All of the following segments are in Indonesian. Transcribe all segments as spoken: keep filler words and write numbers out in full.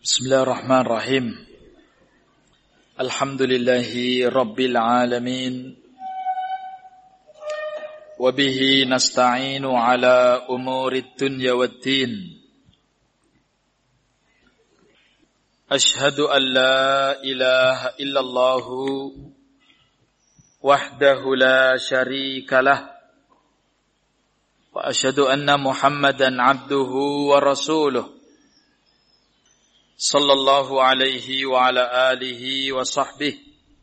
Bismillahirrahmanirrahim. Alhamdulillahi rabbil alamin. Wa bihi nasta'inu ala umurid dunya waddin. Ashhadu an la ilaha illallah wahdahu la syarika lah. Wa ashhadu anna Muhammadan abduhu wa rasuluh. Sallallahu alaihi wa ala alihi wa sahbihi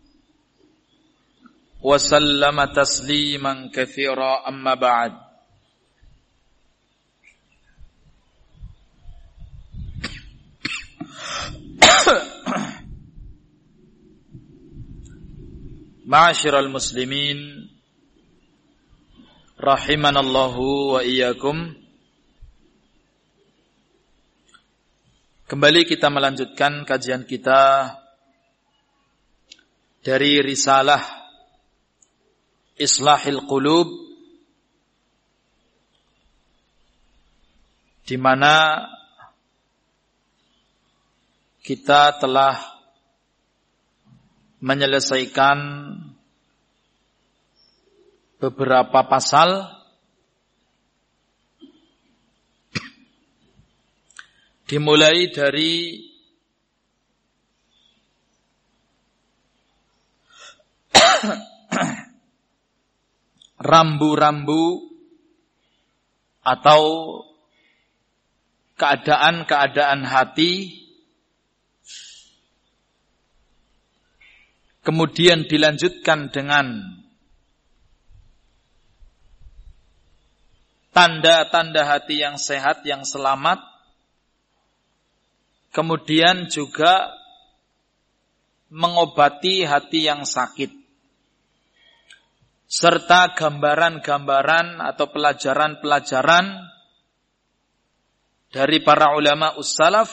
wa sallama tasliman katsira, amma ba'd. Ma'asyiral muslimin rahimanallahu wa iyyakum. Kembali kita melanjutkan kajian kita dari risalah Islahil Qulub, di mana kita telah menyelesaikan beberapa pasal dimulai dari rambu-rambu atau keadaan-keadaan hati, kemudian dilanjutkan dengan tanda-tanda hati yang sehat, yang selamat. Kemudian juga mengobati hati yang sakit, serta gambaran-gambaran atau pelajaran-pelajaran dari para ulama ussalaf,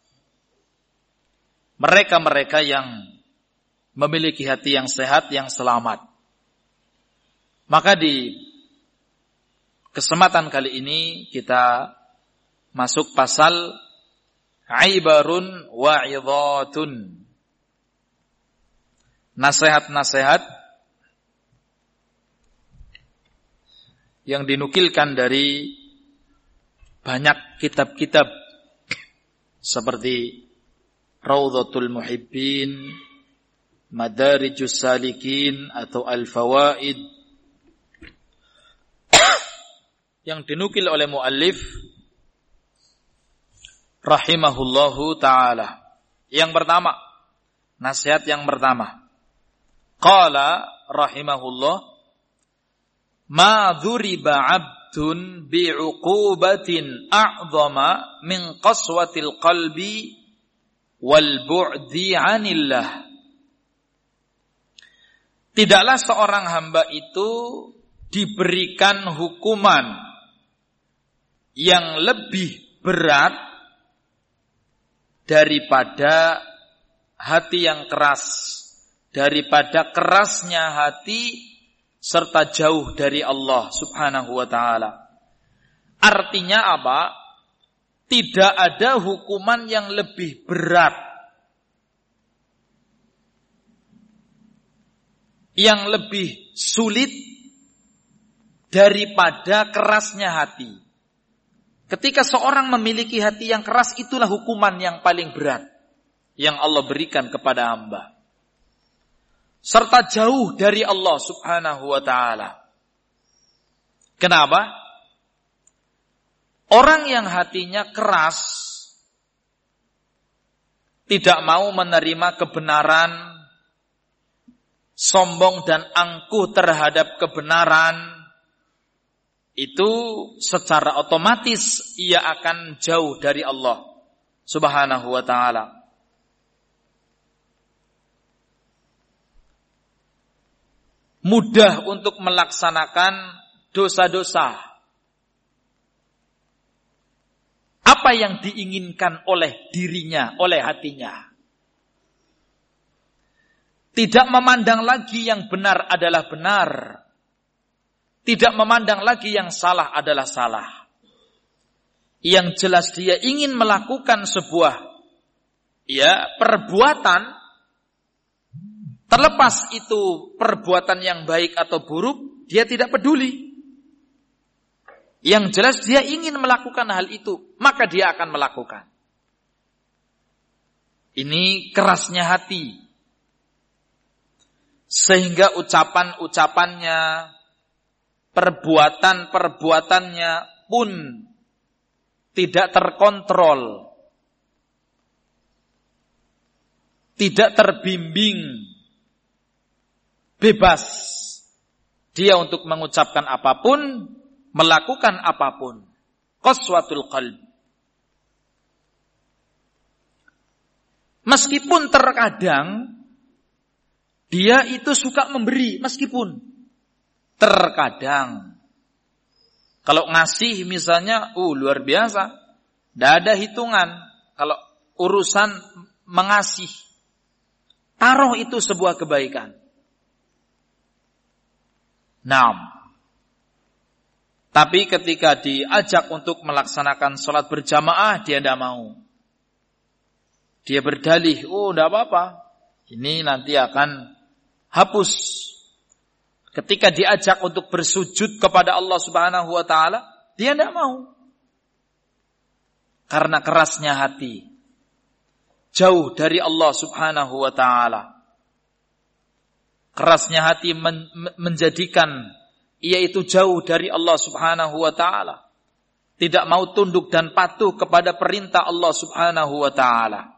mereka-mereka yang memiliki hati yang sehat, yang selamat. Maka di kesempatan kali ini kita masuk pasal Ibarun wa'idhatun, nasihat-nasihat yang dinukilkan dari banyak kitab-kitab seperti Raudhatul Muhibbin, Madarijus Salikin atau Al-Fawaid, yang dinukil oleh muallif rahimahullahu ta'ala. Yang pertama, nasihat yang pertama. Qala rahimahullah, ma dhuriba abdun bi'uqubatin a'zama min qaswatil qalbi wal bu'di 'anillah. Tidaklah seorang hamba itu diberikan hukuman yang lebih berat daripada hati yang keras, daripada kerasnya hati serta jauh dari Allah subhanahu wa ta'ala. Artinya apa? Tidak ada hukuman yang lebih berat, yang lebih sulit daripada kerasnya hati. Ketika seorang memiliki hati yang keras, itulah hukuman yang paling berat yang Allah berikan kepada hamba, serta jauh dari Allah subhanahu wa ta'ala. Kenapa? Orang yang hatinya keras, tidak mau menerima kebenaran, sombong dan angkuh terhadap kebenaran, itu secara otomatis ia akan jauh dari Allah subhanahu wa ta'ala. Mudah untuk melaksanakan dosa-dosa. Apa yang diinginkan oleh dirinya, oleh hatinya. Tidak memandang lagi yang benar adalah benar, tidak memandang lagi yang salah adalah salah. Yang jelas dia ingin melakukan sebuah ya perbuatan, terlepas itu perbuatan yang baik atau buruk, dia tidak peduli. Yang jelas dia ingin melakukan hal itu, maka dia akan melakukan. Ini kerasnya hati. Sehingga ucapan-ucapannya, perbuatan-perbuatannya pun tidak terkontrol, tidak terbimbing, bebas dia untuk mengucapkan apapun, melakukan apapun. Qaswatul qalb. Meskipun terkadang dia itu suka memberi, meskipun terkadang kalau ngasih misalnya, uh luar biasa, tidak ada hitungan. Kalau urusan mengasih, taruh itu sebuah kebaikan. Naam. Tapi ketika diajak untuk melaksanakan sholat berjamaah, dia tidak mau. Dia berdalih, oh tidak apa-apa, ini nanti akan hapus. Ketika diajak untuk bersujud kepada Allah Subhanahu wa taala, dia tidak mau. Karena kerasnya hati, jauh dari Allah Subhanahu wa taala. Kerasnya hati men- menjadikan ia itu jauh dari Allah Subhanahu wa taala. Tidak mau tunduk dan patuh kepada perintah Allah Subhanahu wa taala.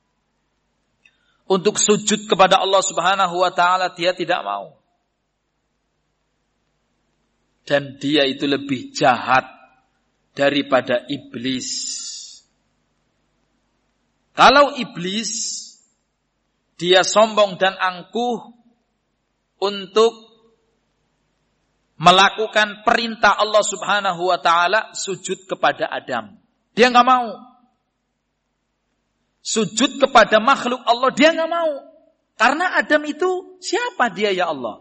Untuk sujud kepada Allah Subhanahu wa taala dia tidak mau. Dan dia itu lebih jahat daripada iblis. Kalau iblis dia sombong dan angkuh untuk melakukan perintah Allah Subhanahu wa taala, sujud kepada Adam. Dia enggak mau. Sujud kepada makhluk Allah dia enggak mau. Karena Adam itu siapa dia ya Allah?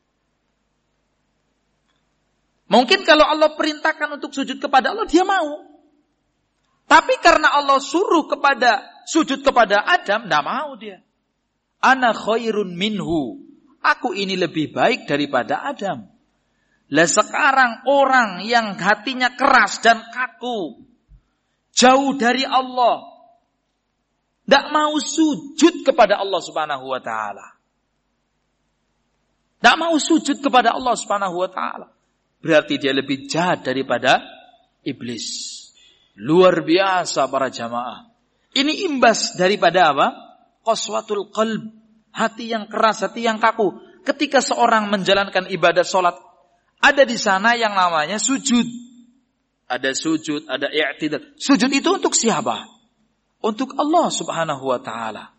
Mungkin kalau Allah perintahkan untuk sujud kepada Allah dia mau. Tapi karena Allah suruh kepada sujud kepada Adam, enggak mau dia. Ana khairun minhu. Aku ini lebih baik daripada Adam. Lah sekarang orang yang hatinya keras dan kaku, jauh dari Allah, tidak mau sujud kepada Allah Subhanahu wa taala. Tidak mau sujud kepada Allah Subhanahu wa taala. Berarti dia lebih jahat daripada iblis. Luar biasa para jamaah. Ini imbas daripada apa? Qaswatul qalb. Hati yang keras, hati yang kaku. Ketika seorang menjalankan ibadah sholat, ada di sana yang namanya sujud. Ada sujud, ada i'tidal. Sujud itu untuk siapa? Untuk Allah Subhanahu wa taala.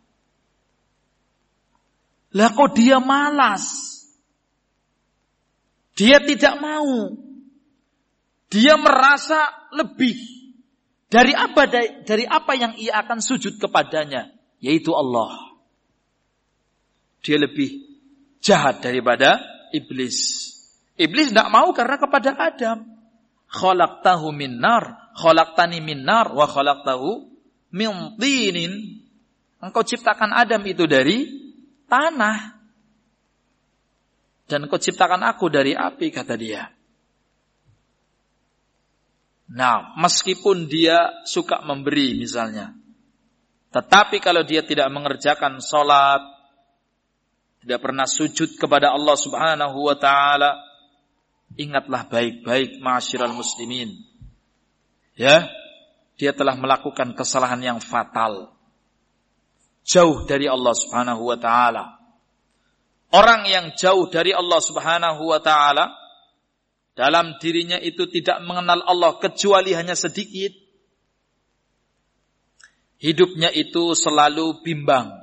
Lah kok dia malas? Dia tidak mau. Dia merasa lebih dari apa dari apa yang ia akan sujud kepadanya, yaitu Allah. Dia lebih jahat daripada iblis. Iblis tidak mau karena kepada Adam. Khalaqtahu min nar, khalaqtani min nar, wa khalaqtahu min tinin. Engkau ciptakan Adam itu dari tanah. Dan engkau ciptakan aku dari api, kata dia. Nah, meskipun dia suka memberi misalnya. Tetapi kalau dia tidak mengerjakan sholat, tidak pernah sujud kepada Allah Subhanahu wa ta'ala, ingatlah baik-baik ma'asyiral muslimin. Ya, dia telah melakukan kesalahan yang fatal. Jauh dari Allah Subhanahu wa ta'ala. Orang yang jauh dari Allah Subhanahu wa ta'ala, dalam dirinya itu tidak mengenal Allah kecuali hanya sedikit. Hidupnya itu selalu bimbang.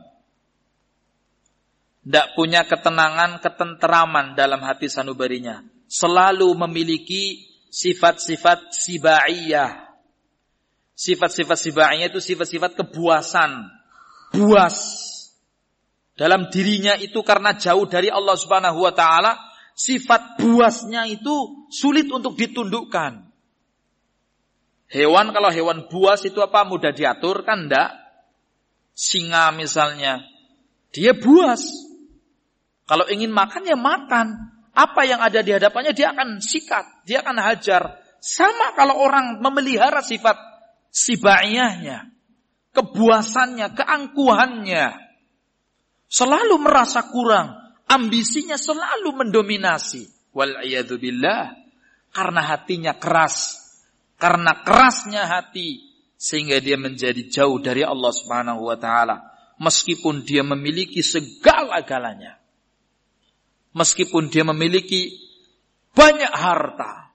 Tidak punya ketenangan, ketenteraman dalam hati sanubarinya. Selalu memiliki sifat-sifat sibaiyah. Sifat-sifat sibaiyah itu sifat-sifat kebuasan. Buas. Dalam dirinya itu karena jauh dari Allah Subhanahu wa ta'ala, sifat buasnya itu sulit untuk ditundukkan. Hewan, kalau hewan buas itu apa? Mudah diatur kan? Enggak. Singa misalnya, dia buas. Kalau ingin makan ya makan. Apa yang ada di hadapannya dia akan sikat, dia akan hajar. Sama kalau orang memelihara sifat sibaiyahnya, kebuasannya, keangkuhannya. Selalu merasa kurang, ambisinya selalu mendominasi. Wal'iyadzu billah. Karena hatinya keras. Karena kerasnya hati sehingga dia menjadi jauh dari Allah Subhanahu wa taala meskipun dia memiliki segala-galanya. Meskipun dia memiliki banyak harta.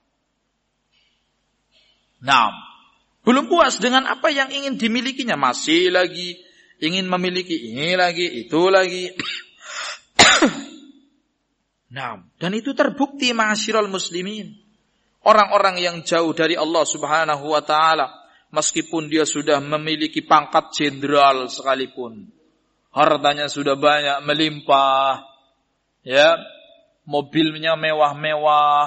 Nah, belum puas dengan apa yang ingin dimilikinya, masih lagi ingin memiliki ini lagi, itu lagi. Nah, dan itu terbukti ma'asyiral muslimin. Orang-orang yang jauh dari Allah Subhanahu wa taala, meskipun dia sudah memiliki pangkat jenderal sekalipun, hartanya sudah banyak melimpah, ya, mobilnya mewah-mewah,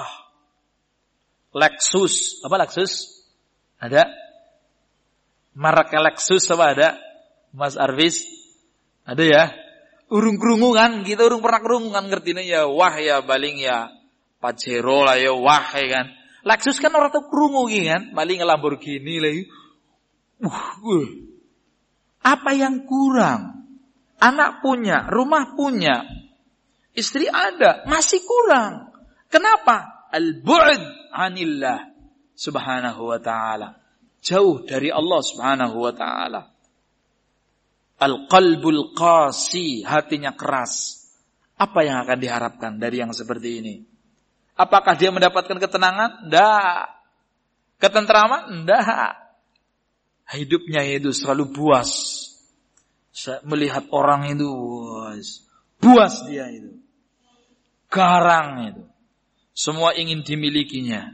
Lexus, apa Lexus? Ada? Merek Lexus apa ada? Mas Arvis? Ada ya? Urung kerungungan, kita urung pernah kerungungan ngertinya ya, wah ya baling ya, Pajero lah ya, wah ya kan. Lexus kan orang tuh kerungu kan, paling Lamborghini lagi. Uh, uh. Apa yang kurang? Anak punya, rumah punya, istri ada, masih kurang. Kenapa? Al-bu'd anillah subhanahu wa ta'ala. Jauh dari Allah subhanahu wa ta'ala. Al-qalbul qasi, hatinya keras. Apa yang akan diharapkan dari yang seperti ini? Apakah dia mendapatkan ketenangan? Tidak. Ketentraman? Tidak. Hidupnya itu selalu buas. Melihat orang itu buas. Buas dia itu. Garang itu. Semua ingin dimilikinya.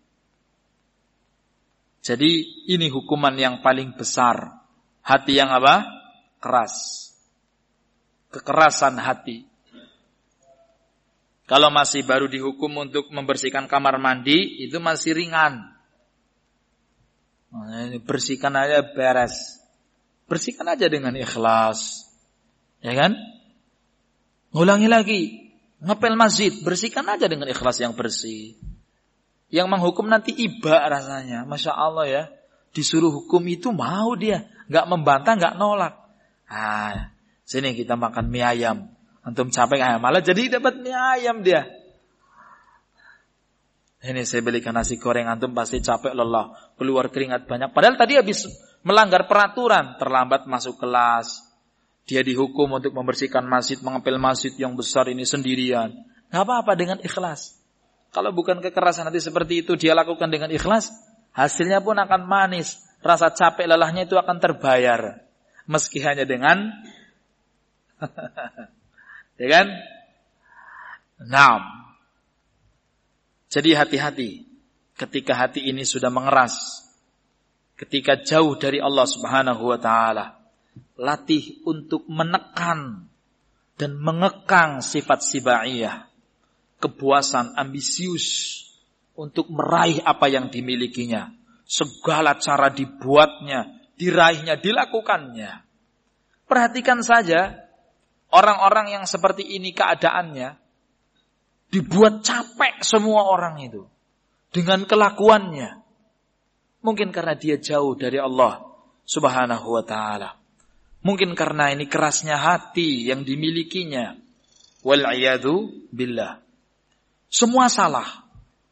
Jadi ini hukuman yang paling besar. Hati yang apa? Keras. Kekerasan hati. Kalau masih baru dihukum untuk membersihkan kamar mandi, itu masih ringan. Bersihkan aja beres. Bersihkan aja dengan ikhlas. Ya kan? Ngulangi lagi. Ngepel masjid, bersihkan aja dengan ikhlas yang bersih. Yang menghukum nanti iba rasanya. Masya Allah ya. Disuruh hukum itu mau dia. Gak membantah, gak nolak. Ah, sini kita makan mie ayam. Antum capek ayam, malah jadi dapat mie ayam dia. Ini saya belikan nasi goreng, antum pasti capek lelah, keluar keringat banyak. Padahal tadi habis melanggar peraturan, terlambat masuk kelas. Dia dihukum untuk membersihkan masjid, mengepel masjid yang besar ini sendirian. Gak apa-apa dengan ikhlas. Kalau bukan kekerasan nanti seperti itu dia lakukan dengan ikhlas, hasilnya pun akan manis. Rasa capek lelahnya itu akan terbayar. Meski hanya dengan ya kan? Naam. Jadi hati-hati ketika hati ini sudah mengeras, ketika jauh dari Allah Subhanahu wa taala. Latih untuk menekan dan mengekang sifat sibaiyah, kepuasan, ambisius untuk meraih apa yang dimilikinya. Segala cara dibuatnya, diraihnya, dilakukannya. Perhatikan saja orang-orang yang seperti ini keadaannya, dibuat capek semua orang itu dengan kelakuannya. Mungkin karena dia jauh dari Allah Subhanahu wa ta'ala. Mungkin karena ini kerasnya hati yang dimilikinya. Wal'iyadu billah. Semua salah.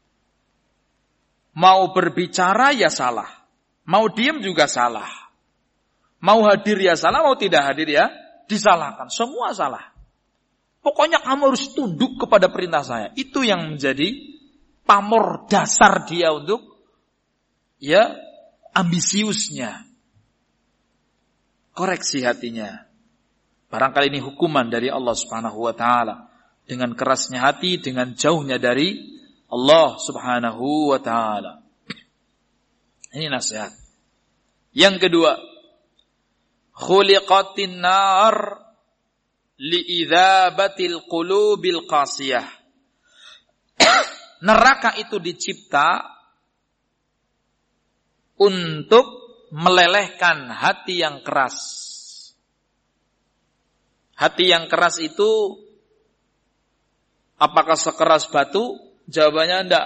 Mau berbicara ya salah. Mau diam juga salah. Mau hadir ya salah, mau tidak hadir ya disalahkan. Semua salah. Pokoknya kamu harus tunduk kepada perintah saya. Itu yang menjadi pamor dasar dia untuk ya ambisiusnya. Koreksi hatinya. Barangkali ini hukuman dari Allah Subhanahu wa taala. Dengan kerasnya hati, dengan jauhnya dari Allah Subhanahu wa taala. Ini nasihat. Yang kedua, khuliqatin nar liidzabatil qulubil qasiyah. Neraka itu dicipta untuk melelehkan hati yang keras. Hati yang keras itu apakah sekeras batu? Jawabannya enggak.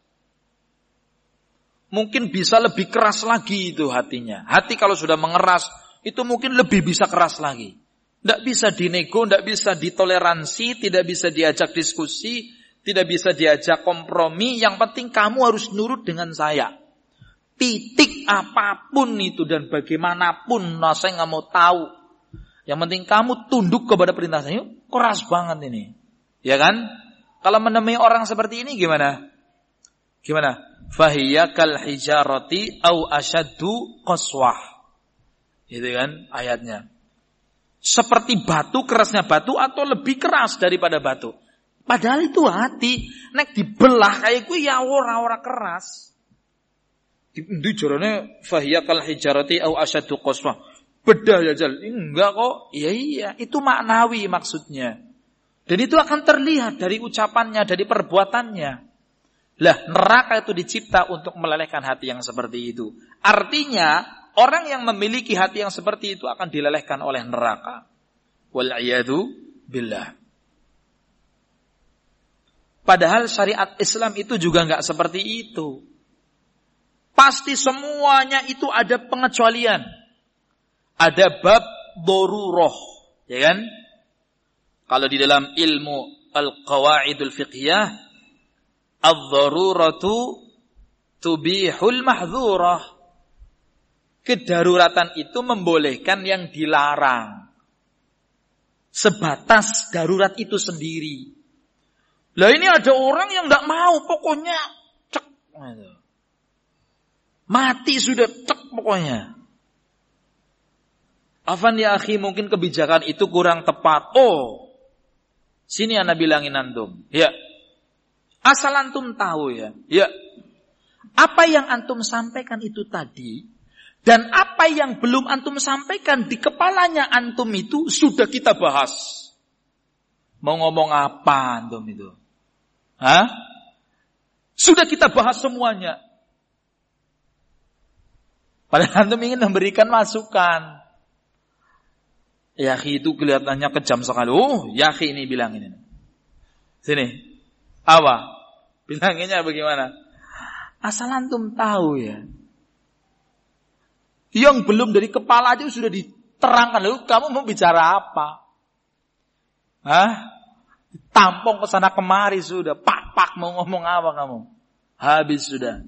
Mungkin bisa lebih keras lagi itu hatinya. Hati kalau sudah mengeras, itu mungkin lebih bisa keras lagi. Tidak bisa dinego, tidak bisa ditoleransi, tidak bisa diajak diskusi, tidak bisa diajak kompromi. Yang penting kamu harus nurut dengan saya. Titik apapun itu dan bagaimanapun, nah saya nggak mau tahu. Yang penting kamu tunduk kepada perintah saya. Keras banget ini, ya kan? Kalau menemui orang seperti ini gimana? Gimana? Fahiya kal hijarati au asyaddu qaswah. Itu kan ayatnya. Seperti batu, kerasnya batu atau lebih keras daripada batu. Padahal itu hati, nek dibelah kayak gue ya ora-ora keras. Itu jarane fahiya kal hijarati au asyaddu qaswah. Bedah ya Jal. Enggak kok. Iya iya, itu maknawi maksudnya. Dan itu akan terlihat dari ucapannya, dari perbuatannya. Lah, neraka itu dicipta untuk melelehkan hati yang seperti itu. Artinya, orang yang memiliki hati yang seperti itu akan dilelehkan oleh neraka. Wal'iyadu billah. Padahal syariat Islam itu juga enggak seperti itu. Pasti semuanya itu ada pengecualian. Ada bab daruroh, ya kan? Kalau di dalam ilmu al-qawaidul fiqhiyah, ad-daruratu tubihul mahdzurah. Kedaruratan itu membolehkan yang dilarang. Sebatas darurat itu sendiri. Lah ini ada orang yang enggak mau, pokoknya cek. Mati sudah cek pokoknya. Afan ya akhi, mungkin kebijakan itu kurang tepat. Oh, sini ana bilangin antum. Ya. Asal antum tahu ya. Ya. Apa yang antum sampaikan itu tadi dan apa yang belum antum sampaikan di kepalanya antum itu sudah kita bahas. Mau ngomong apa antum itu? Hah? Sudah kita bahas semuanya. Padahal antum ingin memberikan masukan. Yakhi itu kelihatannya kejam sekali. Oh, Yakhi ini bilang ini. Sini. Apa? Bilanginnya bagaimana? Asal antum tahu ya. Yang belum dari kepala aja sudah diterangkan. Lalu kamu mau bicara apa? Hah? Tampung ke sana kemari sudah. Pak-pak mau ngomong apa kamu? Habis sudah.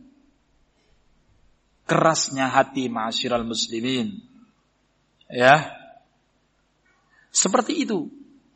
Kerasnya hati ma'asyiral muslimin. Ya. Seperti itu.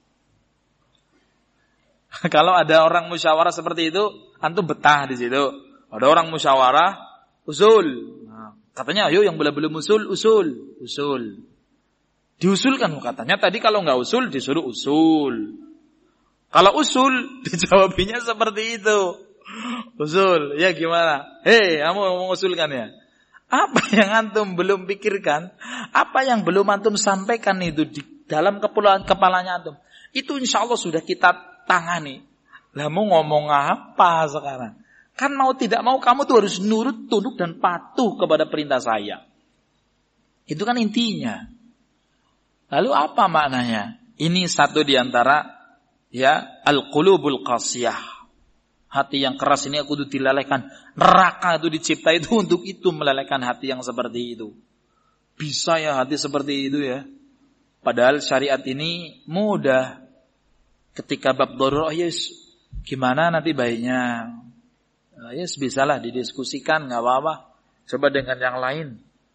Kalau ada orang musyawarah seperti itu, antum betah di situ. Ada orang musyawarah usul. Nah, katanya, ayo yang belum usul, usul, usul. Diusulkan katanya tadi kalau nggak usul disuruh usul. Kalau usul dijawabinya seperti itu. Usul, ya gimana? Hei, kamu mau mengusulkan ya? Apa yang antum belum pikirkan? Apa yang belum antum sampaikan itu di dalam kepulauan kepalanya antum, itu insya Allah sudah kita tangani. Lah mau ngomong apa sekarang? Kan mau tidak mau kamu tuh harus nurut, tunduk dan patuh kepada perintah saya. Itu kan intinya. Lalu apa maknanya? Ini satu diantara ya al-qulubul qasiyah. Hati yang keras ini aku tuh dilelehkan. Neraka itu dicipta itu untuk itu, melelehkan hati yang seperti itu. Bisa ya hati seperti itu ya. Padahal syariat ini mudah. Ketika bab darurah, yes, gimana nanti baiknya? Yes, bisalah didiskusikan, nggak apa-apa. Coba dengan yang lain.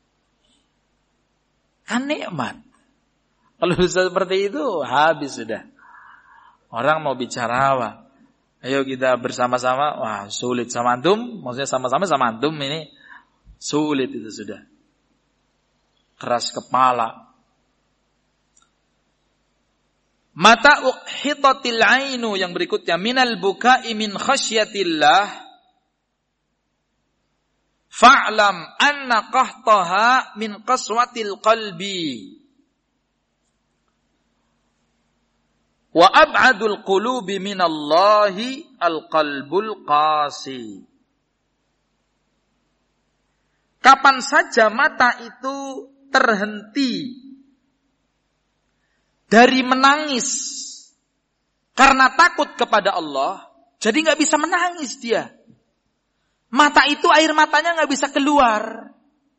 Kan nikmat. Kalau bisa seperti itu, habis sudah. Orang mau bicara apa? Ayo kita bersama-sama. Wah, sulit sama antum. Maksudnya sama-sama sama antum ini. Sulit itu sudah. Keras kepala. Mata ukhitatil ainu yang berikutnya minal bukai min khasyatillah fa'lam anna qahtaha min qaswatil qalbi wa ab'adul qulubi minallahi al-qalbul qasi. Kapan saja mata itu terhenti dari menangis karena takut kepada Allah, jadi nggak bisa menangis dia. Mata itu air matanya nggak bisa keluar.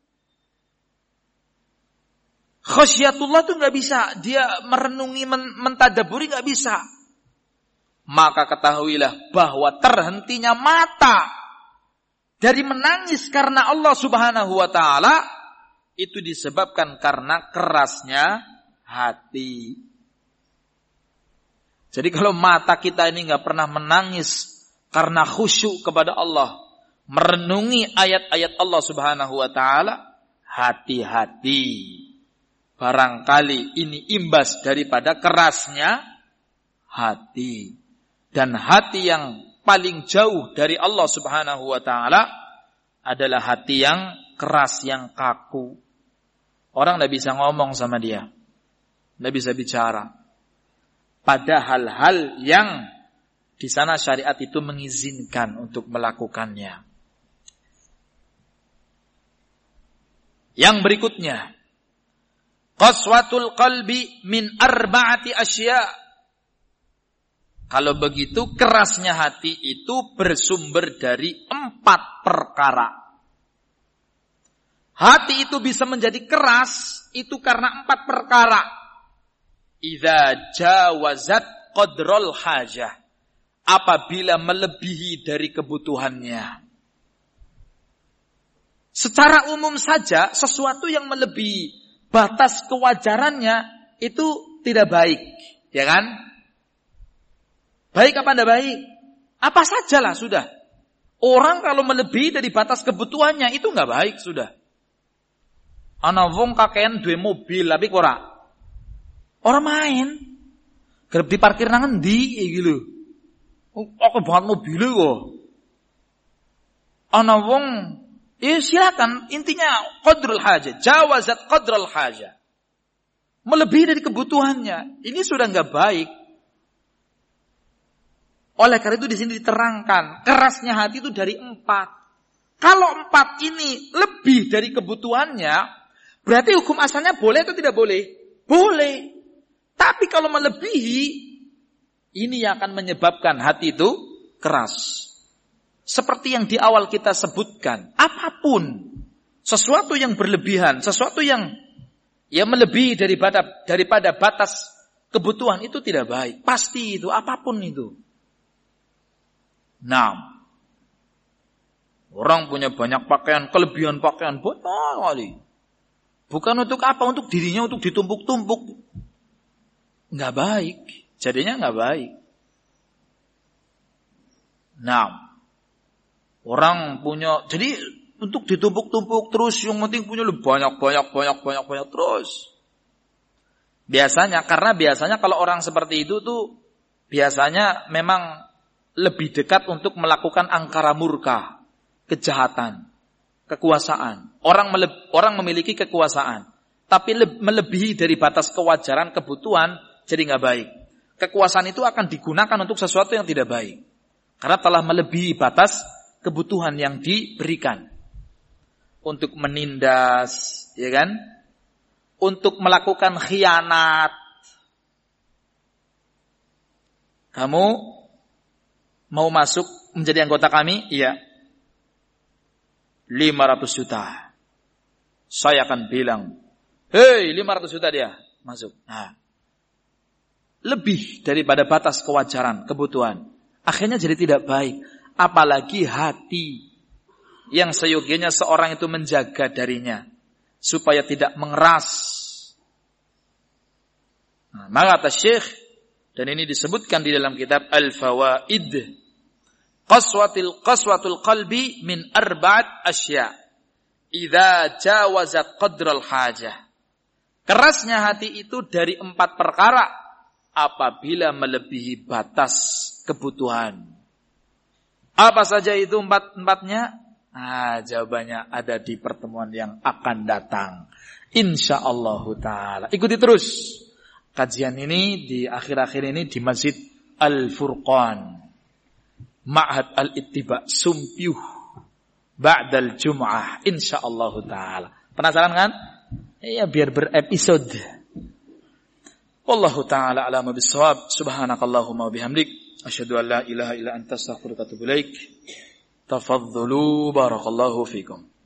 Khasyatullah itu nggak bisa, dia merenungi, mentadaburi nggak bisa. Maka ketahuilah bahwa terhentinya mata dari menangis karena Allah Subhanahu wa taala itu disebabkan karena kerasnya hati. Jadi kalau mata kita ini nggak pernah menangis karena khusyuk kepada Allah, merenungi ayat-ayat Allah Subhanahu wa taala, hati-hati. Barangkali ini imbas daripada kerasnya hati. Dan hati yang paling jauh dari Allah Subhanahu wa taala adalah hati yang keras, yang kaku. Orang tidak bisa ngomong sama dia, tidak bisa bicara. Pada hal-hal yang di sana syariat itu mengizinkan untuk melakukannya. Yang berikutnya, qaswatul qalbi min arba'ati asya. Kalau begitu kerasnya hati itu bersumber dari empat perkara. Hati itu bisa menjadi keras itu karena empat perkara. Idza jawazat qadral hajah. Apabila melebihi dari kebutuhannya. Secara umum saja sesuatu yang melebihi batas kewajarannya itu tidak baik, ya kan? Baik apa tidak baik? Apa sajalah sudah. Orang kalau melebihi dari batas kebutuhannya itu nggak baik sudah. Ana wong kakean duwe mobil tapi ora. Orang main. Kerep diparkir nang endi iki lho. Aku banget mobil kok. Ana wong, ya silakan, intinya qadrul hajah, jawazat qadrul hajah. Melebihi dari kebutuhannya. Ini sudah enggak baik. Oleh karena itu di sini diterangkan, kerasnya hati itu dari empat. Kalau empat ini lebih dari kebutuhannya, berarti hukum asalnya boleh atau tidak boleh? Boleh. Tapi kalau melebihi, ini yang akan menyebabkan hati itu keras. Seperti yang di awal kita sebutkan, apapun, sesuatu yang berlebihan, sesuatu yang yang melebihi daripada daripada batas kebutuhan itu tidak baik. Pasti itu, apapun itu. Nah, orang punya banyak pakaian, kelebihan pakaian, banyak kali. Bukan untuk apa? Untuk dirinya, untuk ditumpuk-tumpuk. Nggak baik. Jadinya nggak baik. Nah, orang punya, jadi untuk ditumpuk-tumpuk terus, yang penting punya lebih banyak, banyak, banyak, banyak, banyak terus. Biasanya, karena biasanya kalau orang seperti itu tuh, biasanya memang lebih dekat untuk melakukan angkara murka, kejahatan, kekuasaan. Orang mele- orang memiliki kekuasaan, tapi le- melebihi dari batas kewajaran, kebutuhan, jadi nggak baik. Kekuasaan itu akan digunakan untuk sesuatu yang tidak baik, karena telah melebihi batas kebutuhan yang diberikan. Untuk menindas, ya kan? Untuk melakukan khianat. Kamu mau masuk menjadi anggota kami? Iya. lima ratus juta. Saya akan bilang, hei lima ratus juta dia masuk. Nah, lebih daripada batas kewajaran, kebutuhan. Akhirnya jadi tidak baik. Apalagi hati yang seyogianya seorang itu menjaga darinya. Supaya tidak mengeras. Nah, maka kata Syekh, dan ini disebutkan di dalam kitab Al-Fawaid. Qaswatil qaswatul qalbi min arba'at asya. Idza jawazat qadral hajah. Kerasnya hati itu dari empat perkara apabila melebihi batas kebutuhan. Apa saja itu empat-empatnya? Nah, jawabannya ada di pertemuan yang akan datang. Insyaallah ta'ala. Ikuti terus kajian ini di akhir-akhir ini di Masjid Al-Furqan. Ma'had Al-Ittiba Sumpiuh Ba'dal Jum'ah insyaallah ta'ala. Penasaran kan? Iya, biar berepisode. Wallahu ta'ala a'lamu bis-shawab. Subhanakallahumma wa bihamdik asyhadu an la ilaha illa anta astaghfiruka wa atubu ilaik. Tafadhalu barakallahu fikum.